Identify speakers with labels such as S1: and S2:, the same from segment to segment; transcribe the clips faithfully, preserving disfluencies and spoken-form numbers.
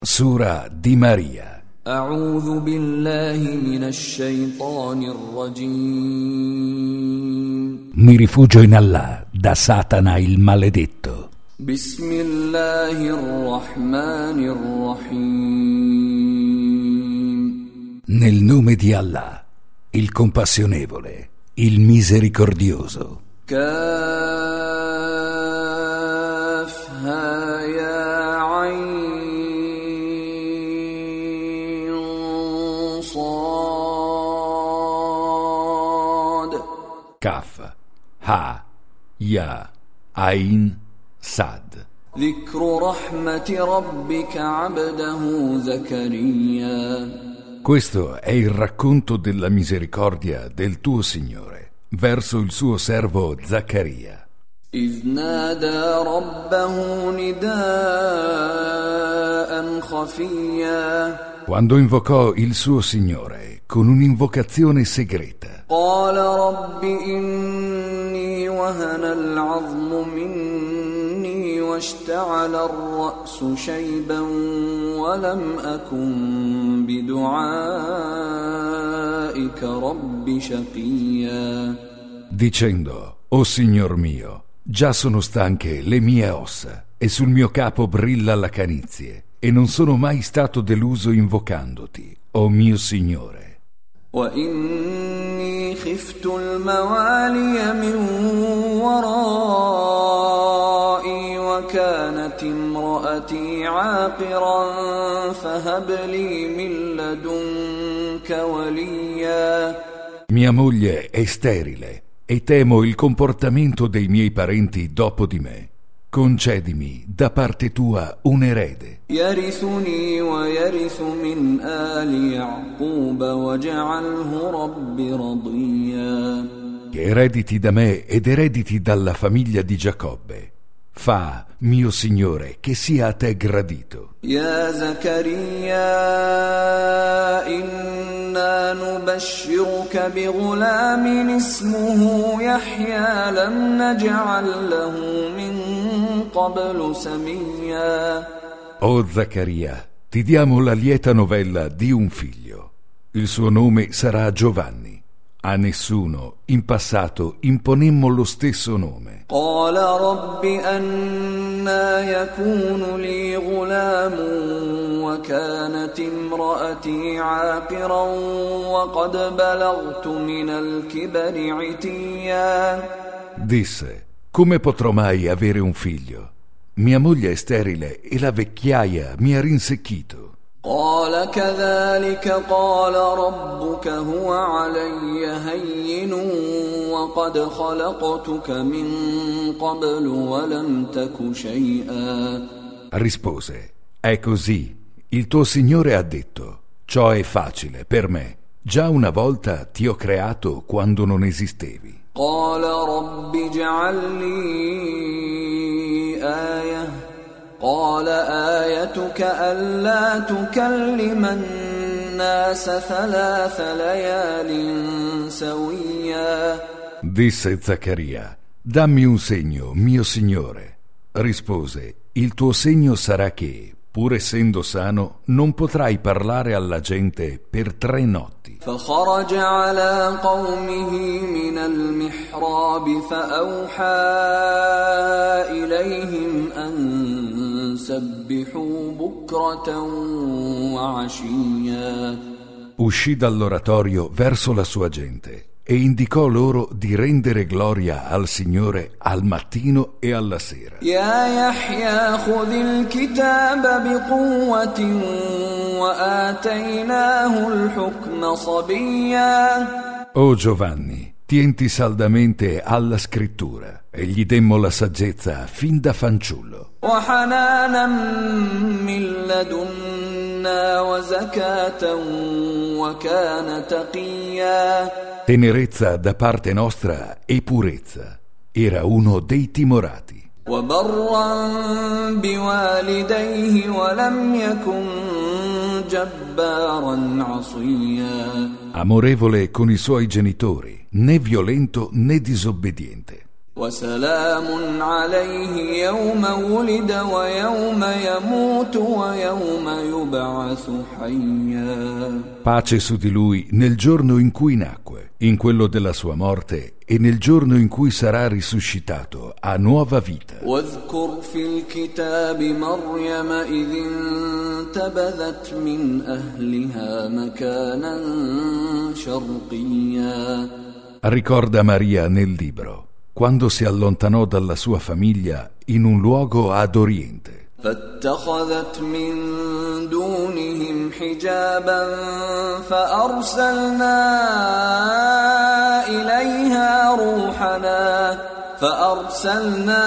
S1: Sura di Maria.
S2: أعوذ بالله من الشيطان الرجيم.
S1: Mi rifugio in Allah da Satana il maledetto.
S2: بسم الله الرحمن الرحيم.
S1: Nel nome di Allah, il compassionevole, il misericordioso.
S2: كافها يا عين صاد.
S1: Kaf, Ha, Ya, Ain, Sad.
S2: ذكر رحمة ربك عبده زكريا.
S1: Questo è il racconto della misericordia del tuo Signore verso il suo servo Zaccaria.
S2: إذ نادى ربه نداء خفيا.
S1: Quando invocò il suo Signore con un'invocazione segreta.
S2: قال رب إني وهن العظم مني واشتعل الرأس شيبا ولم أكن بدعائك رب شقيا.
S1: Dicendo: O Signor mio, già sono stanche le mie ossa e sul mio capo brilla la canizie e non sono mai stato deluso invocandoti, o mio Signore.
S2: وإني خفت الموالي من ورائي وكانت امرأتي عاقرا فهب لي من لدنك وليا.
S1: Mia moglie è sterile e temo il comportamento dei miei parenti dopo di me. Concedimi da parte tua un erede.
S2: يرثني ويرث من آل يعقوب واجعله رب رضيا.
S1: Che erediti da me ed erediti dalla famiglia di Giacobbe. Fa, mio Signore, che sia a te gradito.
S2: يا زكريا إنا نبشرك بغلام اسمه يحيى لم نجعل له من قبل سميا.
S1: O Zaccaria, ti diamo la lieta novella di un figlio. Il suo nome sarà Giovanni. A nessuno in passato imponemmo lo stesso nome.
S2: قال رب أنى يكون لي غلام وكانت امرأتي عاقرا وقد بلغت من الكبر عتيا.
S1: Disse: come potrò mai avere un figlio? Mia moglie è sterile e la vecchiaia mi ha rinsecchito.
S2: قال كذلك قال ربك هو علي هين وقد خلقتك من قبل ولم تك شيئا.
S1: Rispose: è così. Il tuo Signore ha detto: ciò è facile per me. Già una volta ti ho creato quando non esistevi.
S2: قال رب اجعل لي آية. قال آيتك ألا تكلم الناس ثلاث ليال سويا.
S1: Disse Zaccaria: dammi un segno, mio Signore. Rispose: il tuo segno sarà che, pur essendo sano, non potrai parlare alla gente per tre notti.
S2: فخرج على قومه من المحراب فأوحى إليهم أن سبحوا بكرة وعشيا.
S1: Uscì dall'oratorio verso la sua gente e indicò loro di rendere gloria al Signore al mattino e alla sera.
S2: يا يحيى خذ الكتاب بقوة وآتيناه الحكم صبيا.
S1: O Giovanni, tienti saldamente alla scrittura e gli demmo la saggezza fin da fanciullo.
S2: وحنانا من لدنا وزكاة وكان تقيا.
S1: Tenerezza da parte nostra e purezza. Era uno dei timorati.
S2: وبرا بوالديه ولم يكن جبارا عصيا.
S1: Amorevole con i suoi genitori, né violento né disobbediente.
S2: وسلام عليه يوم ولد ويوم يموت ويوم يبعث حيا.
S1: Pace su di lui nel giorno in cui nacque, in quello della sua morte e nel giorno in cui sarà risuscitato a nuova vita.
S2: واذكر في الكتاب مريم إذ انتبذت من أهلها مكانا شرقيا.
S1: Ricorda Maria nel libro, quando si allontanò dalla sua famiglia in un luogo ad oriente.
S2: فاتخذت من دونهم حجابا فأرسلنا إليها روحنا فأرسلنا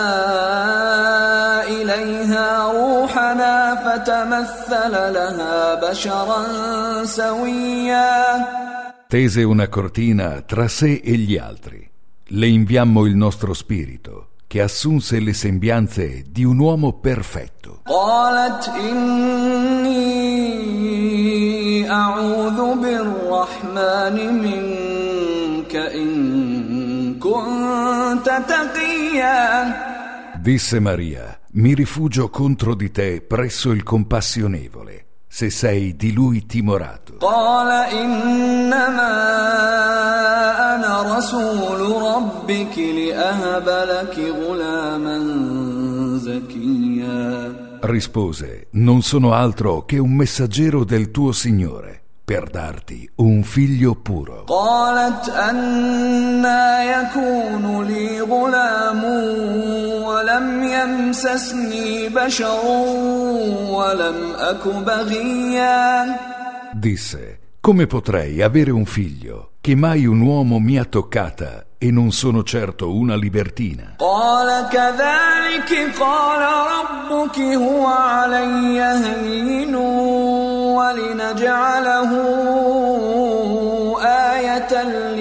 S2: إليها روحنا فتمثل لها بشرا سويا.
S1: Tese una cortina tra sé e gli altri. Le inviammo il nostro spirito, che assunse le sembianze di un uomo perfetto.
S2: قالت إني أعوذ بالرحمن منك إن كنت تقيا.
S1: Disse Maria, mi rifugio contro di te presso il compassionevole, se sei di lui timorato.
S2: قال إنما أنا رسول ربك لأهب لك غلاما زكيا.
S1: Rispose, non sono altro che un messaggero del tuo Signore, per darti un figlio puro.
S2: قالت أنى يكون لي غلام ولم يمسسني بشر ولم أك بغيا.
S1: Disse, come potrei avere un figlio che mai un uomo mi ha toccata e non sono certo una libertina?
S2: قال كذلك قال ربك هو علي هين ولنجعله آية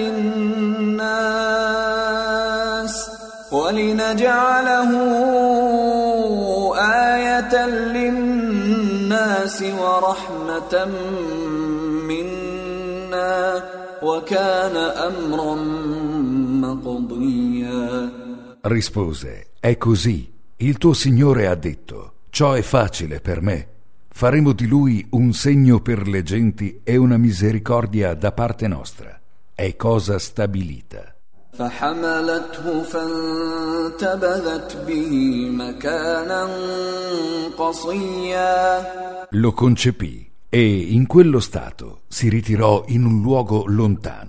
S2: للناس ولنجعله آية للناس ورحمة منا وكان أمرا مقضيا.
S1: Rispose, è così, il tuo Signore ha detto, ciò è facile per me. Faremo di lui un segno per le genti e una misericordia da parte nostra. È cosa stabilita.
S2: فحملته فانتبذت به مكانا قصيا.
S1: Lo concepì e in quello stato si ritirò in un luogo lontano.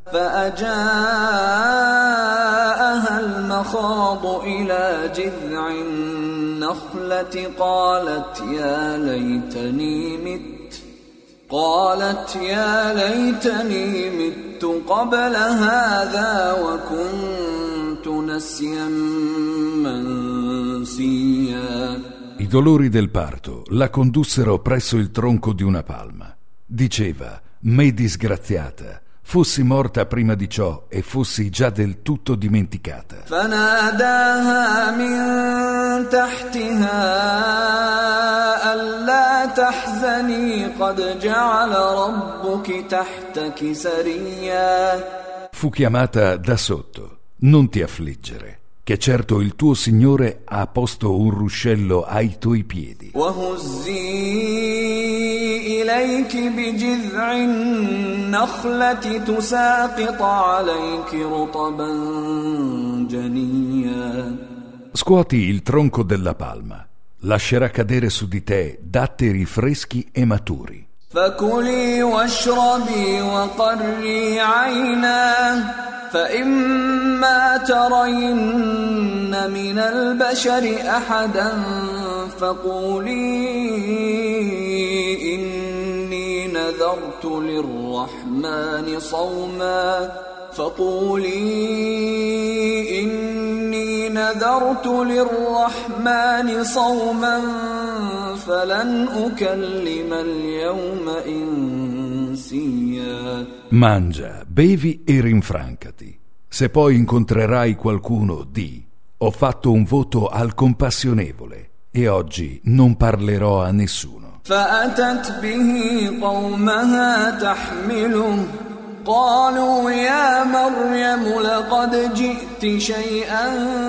S2: فأجاءها المخاض إلى جذع النخلة قالت يا ليتني مت قالت يا ليتني مت قبل هذا وكنت نسيا منسيا.
S1: I dolori del parto la condussero presso il tronco di una palma. Diceva, me disgraziata, fossi morta prima di ciò e fossi già del tutto dimenticata.
S2: فناداها من تحتها ألا تحزني قد جعل ربك تحتك سريا.
S1: Fu chiamata da sotto, non ti affliggere, che certo il tuo Signore ha posto un ruscello ai tuoi piedi.
S2: وهزي إليك بجذع النخلة تساقط عليك رطبا جنيا.
S1: Scuoti il tronco della palma, lascerà cadere su di te datteri freschi e maturi.
S2: فكلي واشربي وقري عينا فإما ترين من البشر أحدا فقولي إني نذرت للرحمن صوما فقولي إني نذرت للرحمن صوما فلن أكلم اليوم إنسيا.
S1: Mangia, bevi e rinfrancati. Se poi incontrerai qualcuno, di: ho fatto un voto al compassionevole e oggi non parlerò a nessuno.
S2: فأتت به قومها تحمله قالوا يا مريم لقد جئت شيئا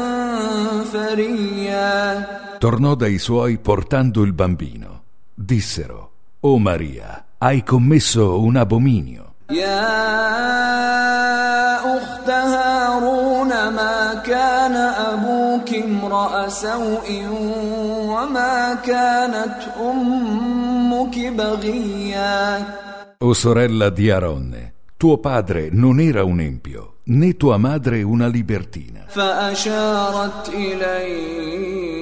S2: فريا.
S1: Tornò dai suoi portando il bambino. Dissero: O Maria, hai commesso un abominio.
S2: يا أخت هارون ما كان أبوك امرأ سوء وما كانت أمك بغيا.
S1: O sorella di Aronne, tuo padre non era un empio, né tua madre una libertina.
S2: فأشارت إليه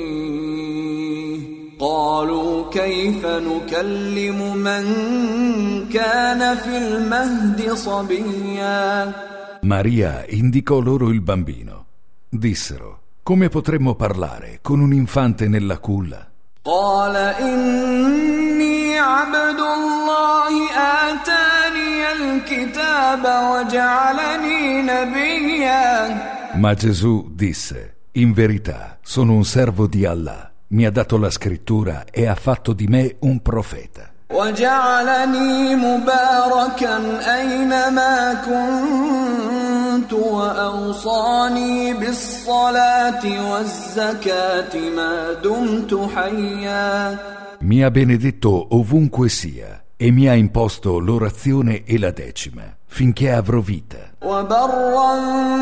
S2: قالوا كيف نكلم من كان في المهد صبيا.
S1: Maria indicò loro il bambino. Dissero: come potremmo parlare con un infante nella culla?
S2: قال إني عبد الله آتاني الكتاب وجعلني نبيا.
S1: Ma Gesù disse: in verità sono un servo di Allah, mi ha dato la scrittura e ha fatto di me un profeta.
S2: وجعلني مباركا أينما كنت وأوصاني بالصلاة والزكاة ما دمت حيا.
S1: Mi ha benedetto ovunque sia e mi ha imposto l'orazione e la decima finché avrò vita.
S2: وبرا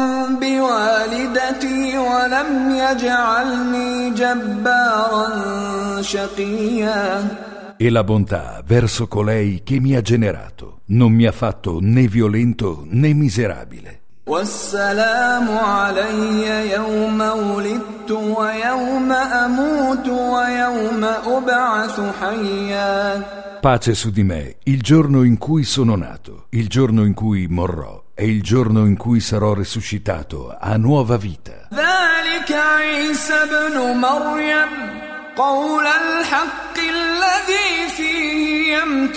S2: بوالدتي ولم يجعلني جبارا شقيا.
S1: E la bontà verso colei che mi ha generato non mi ha fatto né violento né miserabile.
S2: والسلام علي يوم ولدت ويوم أموت ويوم أبعث حيا.
S1: Pace su di me il giorno in cui sono nato, il giorno in cui morrò e il giorno in cui sarò risuscitato a nuova vita.
S2: ذلك عيسى ابن مريم قول الحق الذي فيه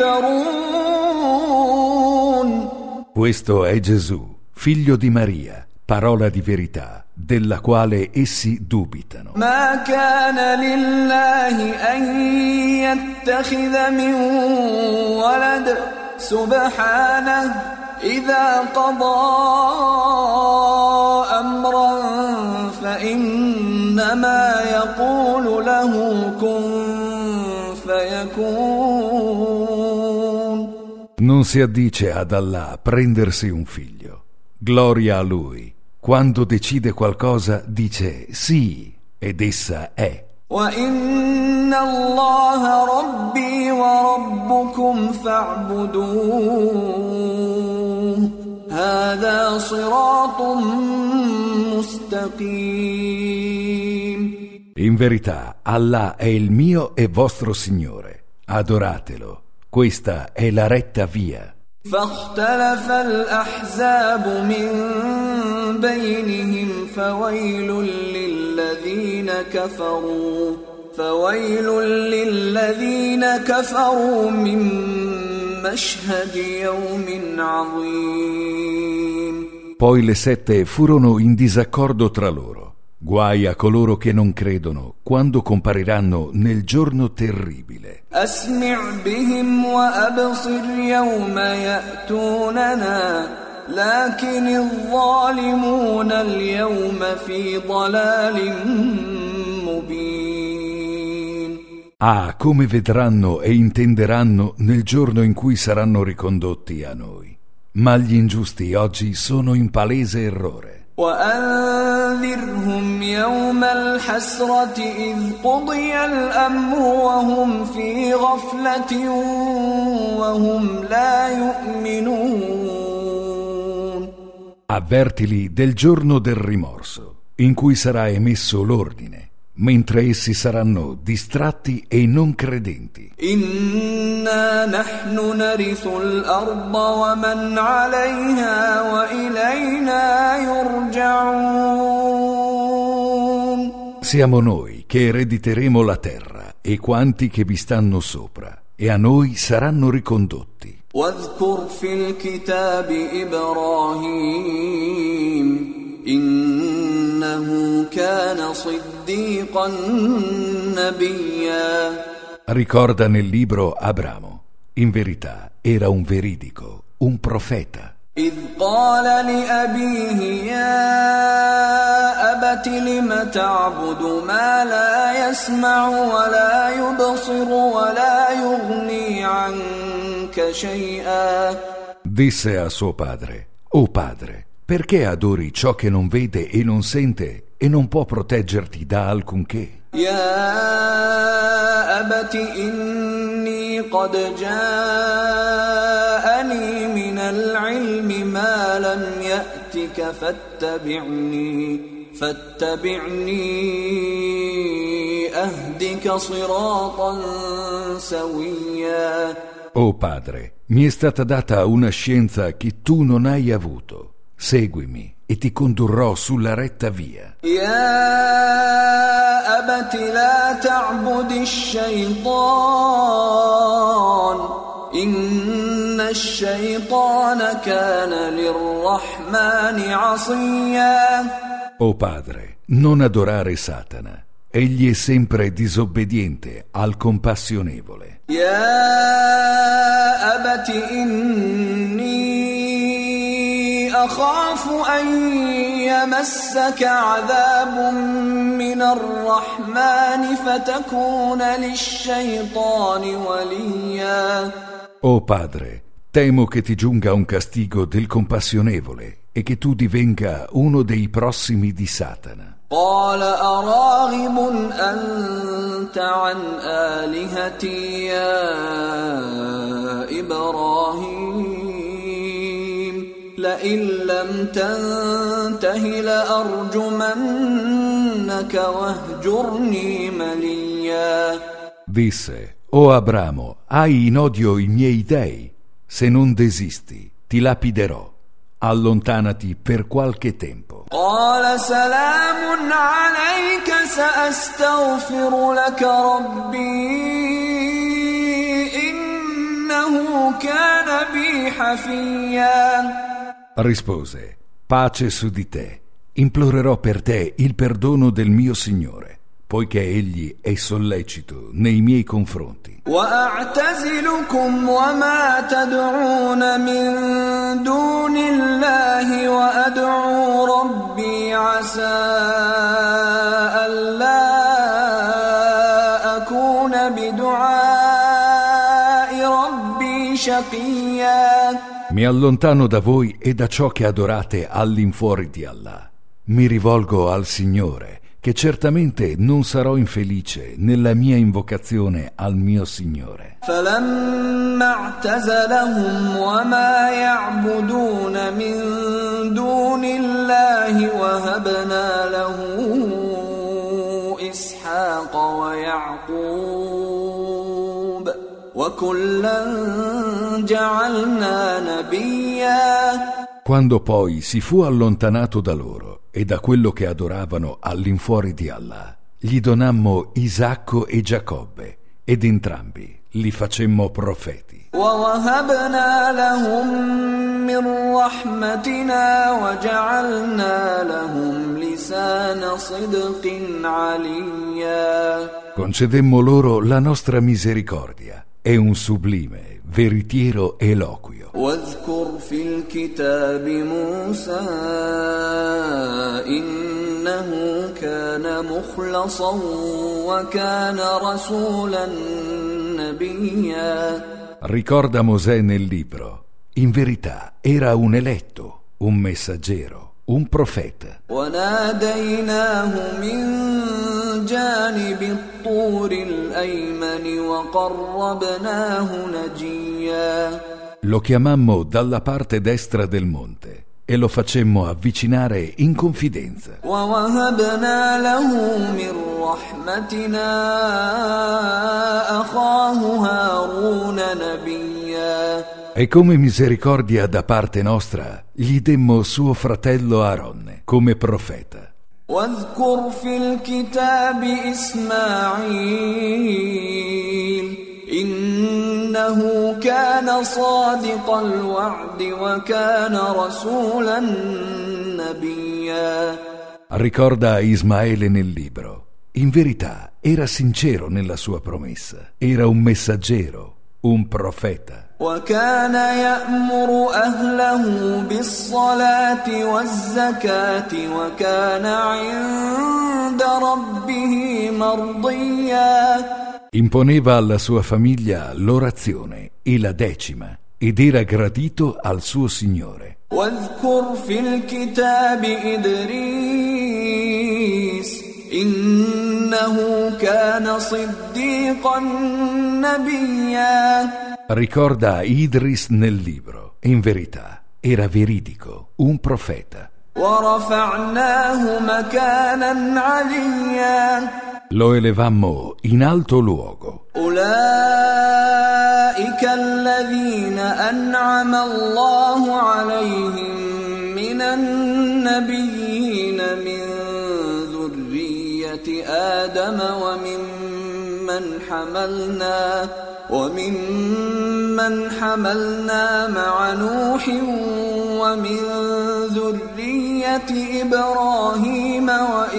S2: يمترون.
S1: Questo è Gesù, figlio di Maria, parola di verità, della quale essi dubitano.
S2: ما كان لله أن يتخذ من ولد سبحانه إذا قضى أمرا فإنما يقول له كن فيكون.
S1: Non si addice ad Allah prendersi un figlio. Gloria a Lui. Quando decide qualcosa dice sì ed essa è.
S2: وَإِنَّ اللَّهَ رَبِّي وَرَبُّكُمْ فَاعْبُدُوهُ هَذَا صِرَاطٌ مُسْتَقِيمٌ.
S1: In verità, Allah è il mio e vostro Signore. Adoratelo. Questa è la retta via.
S2: فاختلف الأحزاب من بينهم فويل للذين كفروا فويل للذين كفروا من مشهد يوم عظيم.
S1: Poi le sette furono in disaccordo tra loro. Guai a coloro che non credono quando compariranno nel giorno terribile.
S2: أسمع بهم وأبصر يوم يأتوننا لكن الظالمون اليوم في ضلال مبين.
S1: Ah, come vedranno e intenderanno nel giorno in cui saranno ricondotti a noi. Ma gli ingiusti oggi sono in palese errore.
S2: وأنذرهم يوم الحسرة إذ قضي الأمر وهم في غفلة وهم لا يؤمنون.
S1: Avvertili del giorno del rimorso, in cui sarà emesso l'ordine, mentre essi saranno distratti e non credenti.
S2: إنا نحن نرث الأرض ومن عليها وإلينا يرجعون.
S1: Siamo noi che erediteremo la terra e quanti che vi stanno sopra, e a noi saranno ricondotti.
S2: واذكر في الكتاب إبراهيم إنه كان صديقا نبيا.
S1: Ricorda nel libro Abramo. In verità era un veridico, un profeta.
S2: إذ قال لأبيه يا أبت لم تعبد ما لا يسمع ولا يبصر ولا يغني عنك شيئا.
S1: Disse a suo padre: O padre, perché adori ciò che non vede e non sente e non può proteggerti da alcunché?
S2: يا أبت إني قد جاءني من العلم ما لم يأتك فاتبعني فاتبعني أهدك صراطا سويا.
S1: O padre, mi è stata data una scienza che tu non hai avuto. Seguimi e ti condurrò sulla retta via.
S2: يا أبت لا تعبد الشيطان إن الشيطان كان للرحمن عصيا.
S1: O padre, non adorare Satana. Egli è sempre disobbediente al compassionevole.
S2: يا أبت إني أخاف أن يمسك عذاب من الرحمن فتكون للشيطان وليا.
S1: O padre, temo che ti giunga un castigo del compassionevole e che tu divenga uno dei prossimi di Satana.
S2: قال أراغب أنت عن آلهتي يا إبراهيم لئن لم تنته لأرجمنك واهجرني مليا.
S1: Disse: O Abramo, hai in odio i miei dei? Se non desisti, ti lapiderò. Allontanati per qualche tempo.
S2: قال سلام عليك سأستغفر لك ربي إنه كان بي حفيا.
S1: Rispose: Pace su di te. Implorerò per te il perdono del mio Signore, poiché egli è sollecito nei miei confronti.
S2: وأعتزلكم وما تدعون من دون الله وأدعو ربي عسى ألا أكون بدعاء ربي شقيا.
S1: Mi allontano da voi e da ciò che adorate all'infuori di Allah. Mi rivolgo al Signore, che certamente non sarò infelice nella mia invocazione al mio Signore.
S2: فلما اعتزلهم وما يعبدون من دون الله وهبنا له إسحاق ويعقوب وكلا جعلنا نبيا.
S1: Quando poi si fu allontanato da loro e da quello che adoravano all'infuori di Allah, gli donammo Isacco e Giacobbe, ed entrambi li facemmo profeti.
S2: ووهبنا لهم من رحمتنا وجعلنا لهم لسان صدق عليا.
S1: Concedemmo loro la nostra misericordia e un sublime, veritiero eloquio.
S2: واذكر في الكتاب موسى إنه كان مخلصا وكان رسولا نبيا.
S1: Ricorda Mosè nel libro: in verità era un eletto, un messaggero, un profeta.
S2: وناديناه من جانب الطور الأيمن وقربناه نجيا.
S1: Lo chiamammo dalla parte destra del monte e lo facemmo avvicinare in confidenza.
S2: ووهبنا له من رحمتنا أخاه هارون نبيا.
S1: E come misericordia da parte nostra gli demmo suo fratello Aaronne come profeta.
S2: واذكر في الكتاب إسماعيل إنه كان صادق الوعد وكان رسولا نبيا.
S1: Ricorda Ismaele nel libro: in verità era sincero nella sua promessa, era un messaggero, un profeta.
S2: وكان يأمر أهله بالصلاة والزكاة وكان عند ربه مرضيا.
S1: Imponeva alla sua famiglia l'orazione e la decima ed era gradito al suo Signore.
S2: واذكر في الكتاب إدريس إنه كان صديقا نبيا.
S1: Ricorda Idris nel libro, in verità era veridico, un profeta.
S2: ورفعناه مكانا عليا.
S1: Lo elevammo in alto luogo.
S2: أولئك الذين أنعم الله عليهم من النبيين من ذرية آدم وممن حملنا وممن حملنا مع نوح ومن ذرية إبراهيم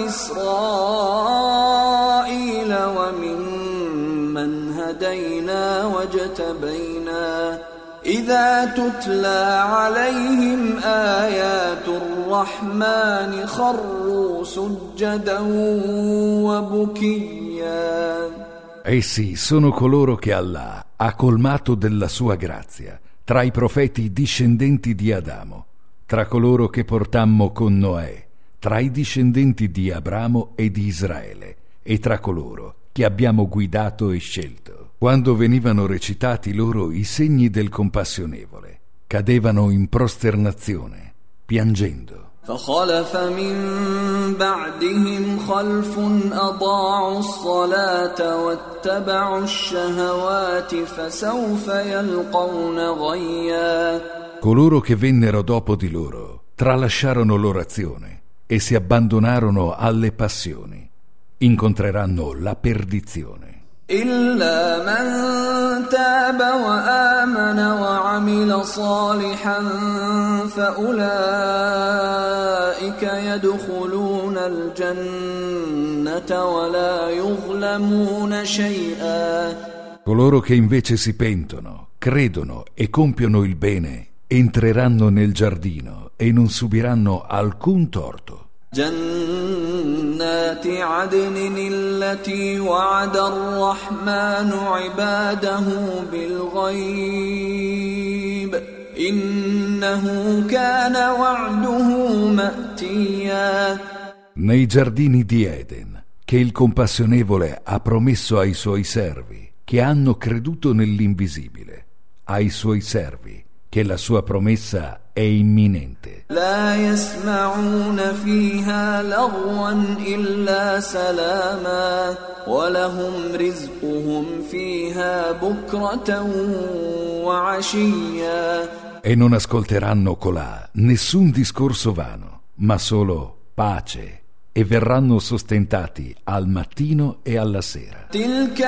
S2: وإسرائيل وممن هدينا واجتبينا إذا تتلى عليهم آيات الرحمن خروا سجدا وبكيا.
S1: Essi sono coloro che Allah ha colmato della sua grazia, tra i profeti discendenti di Adamo, tra coloro che portammo con Noè, tra i discendenti di Abramo e di Israele, e tra coloro che abbiamo guidato e scelto. Quando venivano recitati loro i segni del Compassionevole, cadevano in prosternazione, piangendo.
S2: فخلف من بعدهم خلف أضاعوا الصلاة واتبعوا الشهوات فسوف يلقون غيا.
S1: Coloro che vennero dopo di loro tralasciarono l'orazione e si abbandonarono alle passioni. Incontreranno la perdizione.
S2: إلا من تاب وآمن وعمل صالحا فأولئك يدخلون الجنة ولا يظلمون شيئا.
S1: Coloro che invece si pentono, credono e compiono il bene entreranno nel giardino e non subiranno alcun torto.
S2: جنات عدن التي وعد الرحمن عباده بالغيب إنه كان وعده مأتيا.
S1: Nei giardini di Eden, che il Compassionevole ha promesso ai suoi servi, che hanno creduto nell'invisibile, ai suoi servi, che la sua promessa è imminente.
S2: لا يسمعون فيها لغوا إلا سلاما ولهم رزقهم فيها بكرة وعشيا.
S1: E non ascolteranno colà nessun discorso vano, ma solo pace, e verranno sostentati al mattino e alla sera.
S2: تلك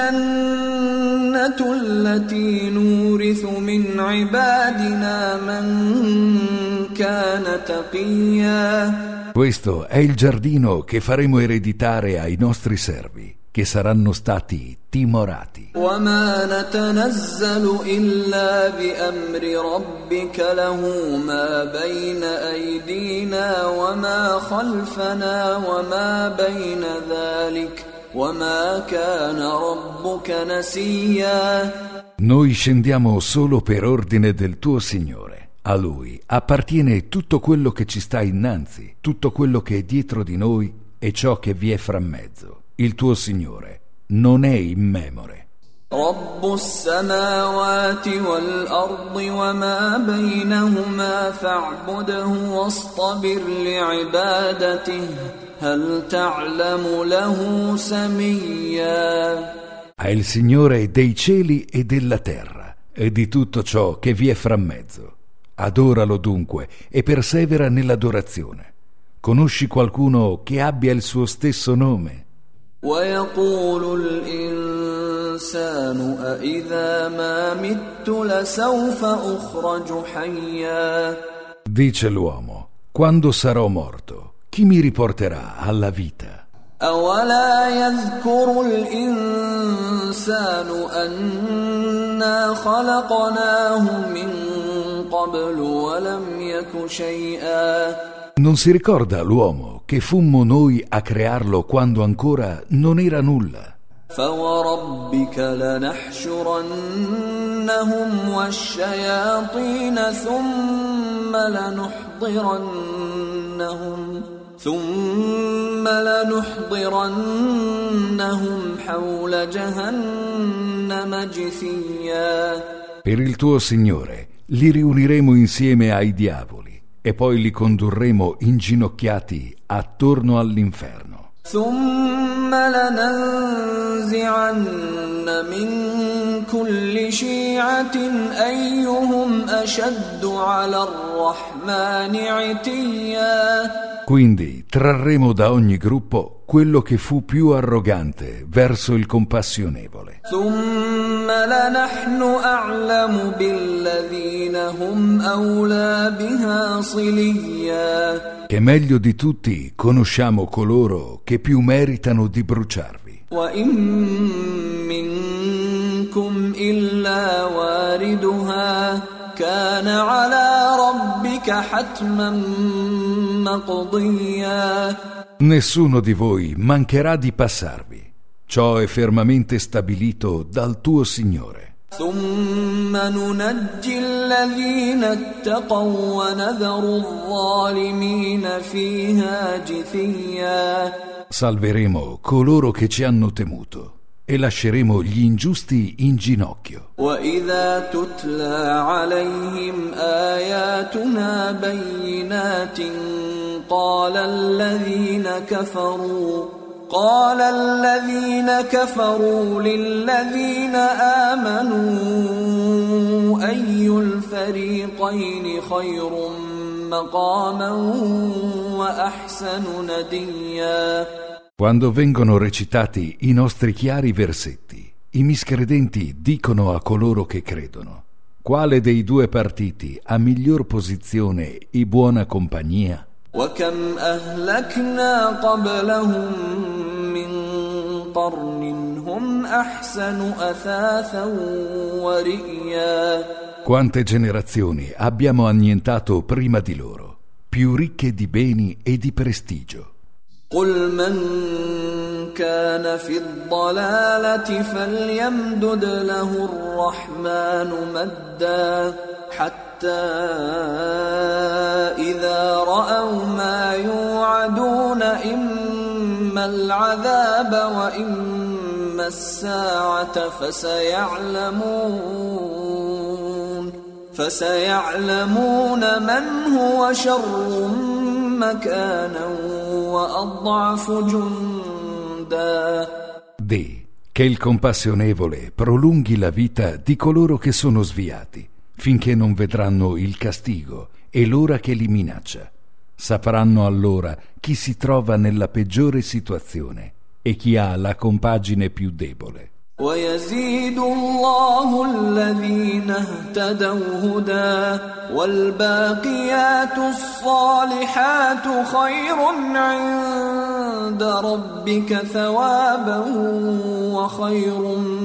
S2: الجنة التي نورث من عبادنا من كان تقيا.
S1: Questo è il giardino che faremo ereditare ai nostri servi, che saranno stati timorati.
S2: وما نتنزل إلا بأمر ربك له ما بين أيدينا وما خلفنا وما بين ذلك وما كان ربك نسيا.
S1: Noi scendiamo solo per ordine del tuo Signore. A Lui appartiene tutto quello che ci sta innanzi, tutto quello che è dietro di noi e ciò che vi è frammezzo. Il tuo Signore non è immemore.
S2: رب السماوات والأرض وما بينهما فاعبده واصطبر لعبادته هل تعلم له سميا.
S1: È il Signore dei cieli e della terra e di tutto ciò che vi è frammezzo. Adoralo dunque e persevera nell'adorazione. Conosci qualcuno che abbia il suo stesso nome?
S2: ويقول الإنسان أإذا ما مت لسوف أخرج حيا.
S1: Dice l'uomo, quando sarò morto, chi mi riporterà alla vita?
S2: أولا يذكر الإنسان أن إنا خلقناه من قبل ولم يك شيئا.
S1: Non si ricorda l'uomo che fummo noi a crearlo quando ancora non era nulla?
S2: فوربك لنحشرنهم والشياطين ثم لنحضرنهم ثم لنحضرنهم حول جهنم جثيا.
S1: Per il tuo Signore li riuniremo insieme ai diavoli e poi li condurremo inginocchiati attorno all'inferno.
S2: ثم لننزعن من كل شيعة أيهم أشد على الرحمن عتيا.
S1: Quindi trarremo da ogni gruppo quello che fu più arrogante verso il compassionevole.
S2: ثم لنحن أعلم بالذين هم أولى بها صليا.
S1: Che meglio di tutti conosciamo coloro che più meritano di bruciarvi.
S2: وإن منكم إلا واردها كان على ربك حتما مقضيا.
S1: Nessuno di voi mancherà di passarvi. Ciò è fermamente stabilito dal tuo Signore.
S2: ثم ننجي الذين اتقوا ونذر الظالمين فيها جثيا.
S1: Salveremo coloro che ci hanno temuto e lasceremo gli ingiusti in ginocchio.
S2: وإذا تتلى عليهم آياتنا بينات قال الذين كفروا قال الذين كفروا للذين آمنوا أي الفريقين خير مقاما وأحسن نديا.
S1: Quando vengono recitati i nostri chiari versetti, i miscredenti dicono a coloro che credono: quale dei due partiti ha miglior posizione e buona compagnia?
S2: وكم أهلكنا قبلهم من قرن هم أحسن أثاثا ورئيا.
S1: Quante generazioni abbiamo annientato prima di loro, più ricche di beni e di prestigio.
S2: قل من كان في الضلالة فليمدد له الرحمن مدا حتى إذا رأوا ما يوعدون إما العذاب وإما الساعة فسيعلمون فسيعلمون من هو شر مكانا وأضعف جندا.
S1: Dì che il compassionevole prolunghi la vita di coloro che sono sviati, finché non vedranno il castigo e l'ora che li minaccia. Sapranno allora chi si trova nella peggiore situazione e chi ha la compagine più debole.
S2: ويزيد الله الذين اهتدوا هدى والباقيات الصالحات خير عند ربك ثوابا وخير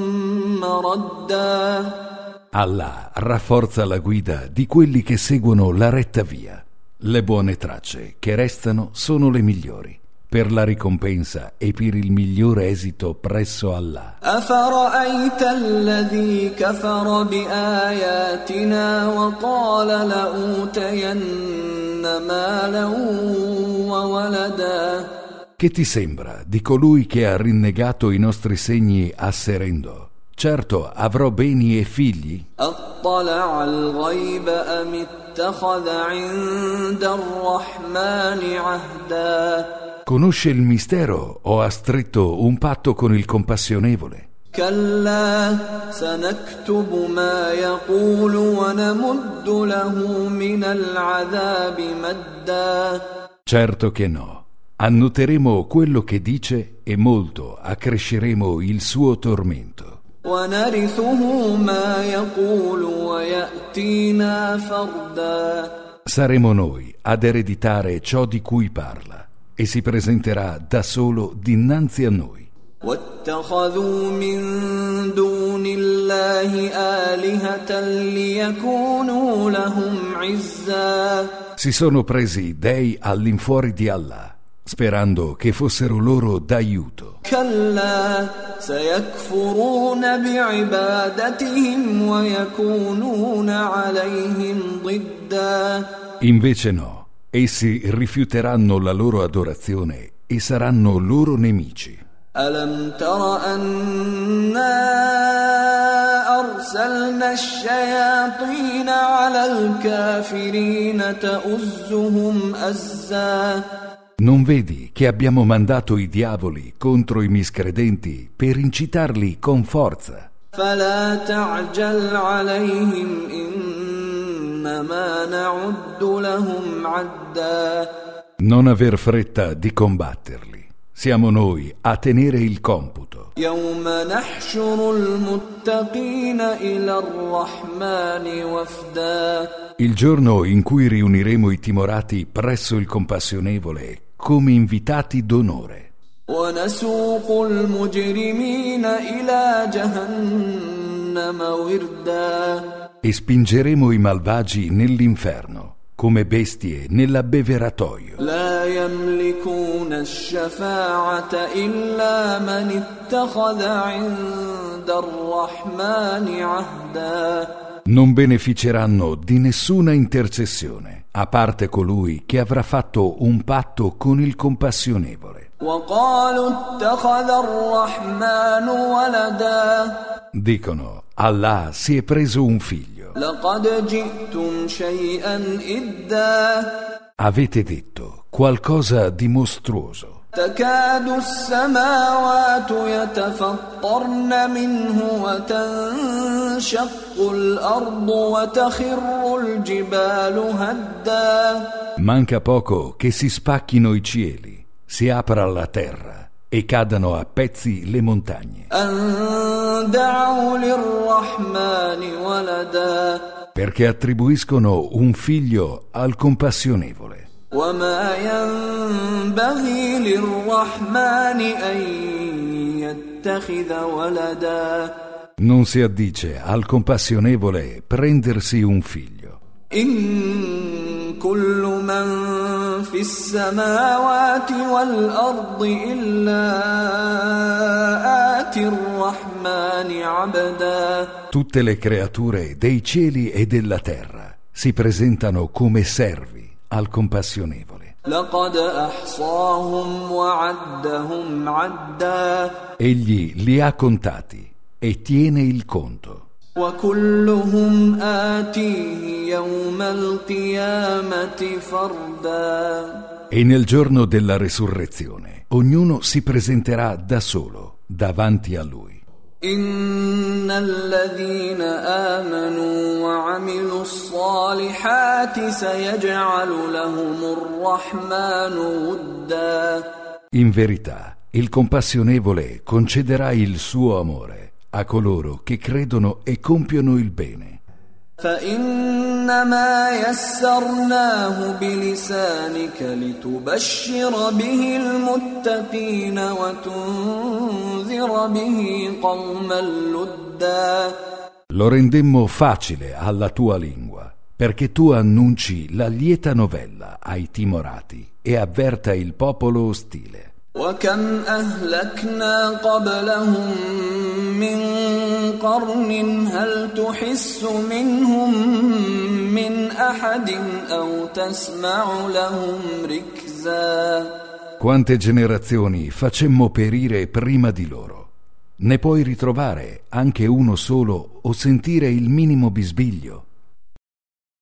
S2: مردا.
S1: Allah rafforza la guida di quelli che seguono la retta via. Le buone tracce che restano sono le migliori, per la ricompensa e per il migliore esito presso Allah.
S2: أفرأيت الذي كفر بآياتنا وقال لأوتين مالا وولدا.
S1: Che ti sembra di colui che ha rinnegato i nostri segni asserendo: certo avrò beni e figli?
S2: أطلع الغيب أم اتخذ عند الرحمن عهدا.
S1: Conosce il mistero o ha stretto un patto con il compassionevole?
S2: كلا سنكتب ما يقول ونمد له من العذاب مدا.
S1: Certo che no. Annoteremo quello che dice e molto accresceremo il suo tormento.
S2: ونرثه ما يقول ويأتينا فردا.
S1: Saremo noi ad ereditare ciò di cui parla e si presenterà da solo dinanzi a noi.
S2: واتخذوا من دون الله آلهة ليكونوا لهم عزا.
S1: Si sono presi dei all'infuori di Allah, sperando che fossero loro d'aiuto.
S2: كلا سيكفرون بعبادتهم ويكونون عليهم ضدا.
S1: Invece no, essi rifiuteranno la loro adorazione e saranno loro nemici.
S2: ألم تر أنا أرسلنا الشياطين على الكافرين تؤزهم أزا.
S1: Non vedi che abbiamo mandato i diavoli contro i miscredenti per incitarli con forza?
S2: فلا تعجل عليهم إنما نعد لهم عدا.
S1: Non aver fretta di combatterli. Siamo noi a tenere il computo.
S2: يوم نحشر المتقين إلى الرحمن وفدا.
S1: Il giorno in cui riuniremo i timorati presso il Compassionevole come invitati d'onore.
S2: ونسوق المجرمين إلى جهنم وردا.
S1: E spingeremo i malvagi nell'inferno come bestie nell'abbeveratoio.
S2: لا يملكون الشفاعة إلا من اتخذ عند الرحمن عهدا.
S1: Non beneficeranno di nessuna intercessione, a parte colui che avrà fatto un patto con il Compassionevole.
S2: وقالوا اتخذ الرحمن ولدا.
S1: Dicono, Allah si è preso un figlio.
S2: لقد جئتم شيئا إدا.
S1: Avete detto qualcosa di mostruoso.
S2: تكاد السماوات يتفطرن منه وتنشق الأرض وتخر الجبال هدا.
S1: Manca poco che si spacchino i cieli, si apra la terra e cadano a pezzi le montagne.
S2: أن دعوا للرحمن ولدا.
S1: Perché attribuiscono un figlio al Compassionevole.
S2: وما ينبغي للرحمن أن يتخذ ولدا.
S1: Non si addice al Compassionevole prendersi un figlio.
S2: إن كل من في السماوات والأرض إلا آتي الرحمن عبدا.
S1: Tutte le creature dei cieli e della terra si presentano come servi al Compassionevole.
S2: لقد أحصاهم وعدهم عدا.
S1: Egli li ha contati e tiene il conto.
S2: وكلهم آتيه يوم القيامة فردا.
S1: E nel giorno della resurrezione ognuno si presenterà da solo davanti a lui.
S2: إن الذين آمنوا وعملوا الصالحات سيجعل لهم الرحمن ودا.
S1: In verità, il Compassionevole concederà il suo amore a coloro che credono e compiono il bene.
S2: فإنما يسرناه بلسانك لتبشر به المتقين وتنذر به قوما لدا.
S1: Lo rendemmo facile alla tua lingua, perché tu annunci la lieta novella ai timorati e avverta il popolo ostile.
S2: وكم أهلكنا قبلهم من قرن هل تحس منهم من أحد أو تسمع لهم ركزا.
S1: Quante generazioni facemmo perire prima di loro? Ne puoi ritrovare anche uno solo o sentire il minimo bisbiglio?